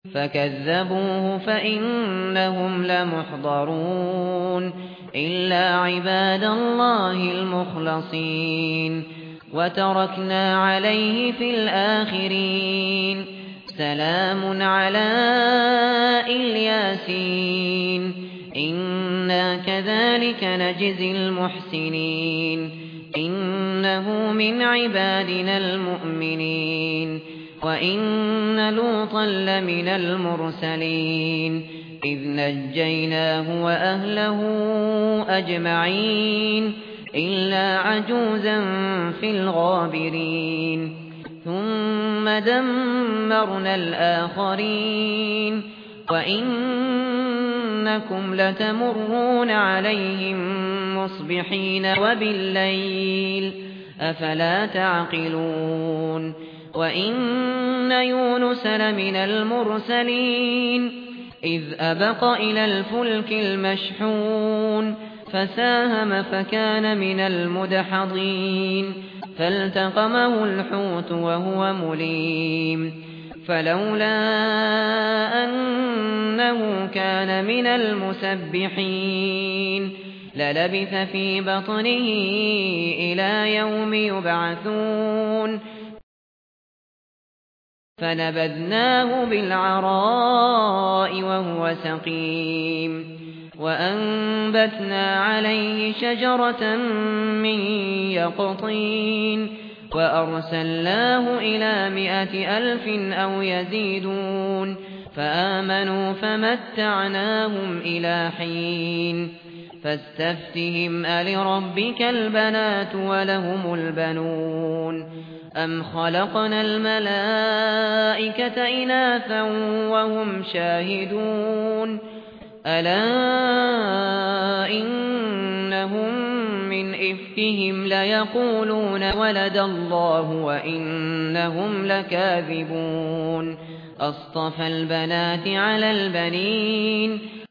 فكذبوه فإنهم لمحضرون إلا عباد الله المخلصين وتركنا عليه في الآخرين سلام على الياسين إنا كذلك نجزي المحسنين إنه من عبادنا المؤمنين وإن لوطا لمن المرسلين إذ نجيناه وأهله أجمعين إلا عجوزا في الغابرين ثم دمرنا الآخرين وإنكم لتمرون عليهم مصبحين وبالليل أفلا تعقلون وإن يونس لمن المرسلين إذ أبق إلى الفلك المشحون فساهم فكان من المدحضين فالتقمه الحوت وهو مليم فلولا أنه كان من المسبحين للبث في بطنه إلى يوم يبعثون فنبذناه بالعراء وهو سقيم وأنبتنا عليه شجرة من يقطين وأرسلناه إلى 100,000 أو يزيدون فآمنوا فمتعناهم إلى حين فاستفتهم ألربك البنات ولهم البنون أم خلقنا الملائكة إناثا وهم شاهدون ألا إنهم من إفكهم ليقولون ولد الله وإنهم لكاذبون أصطفى البنات على البنين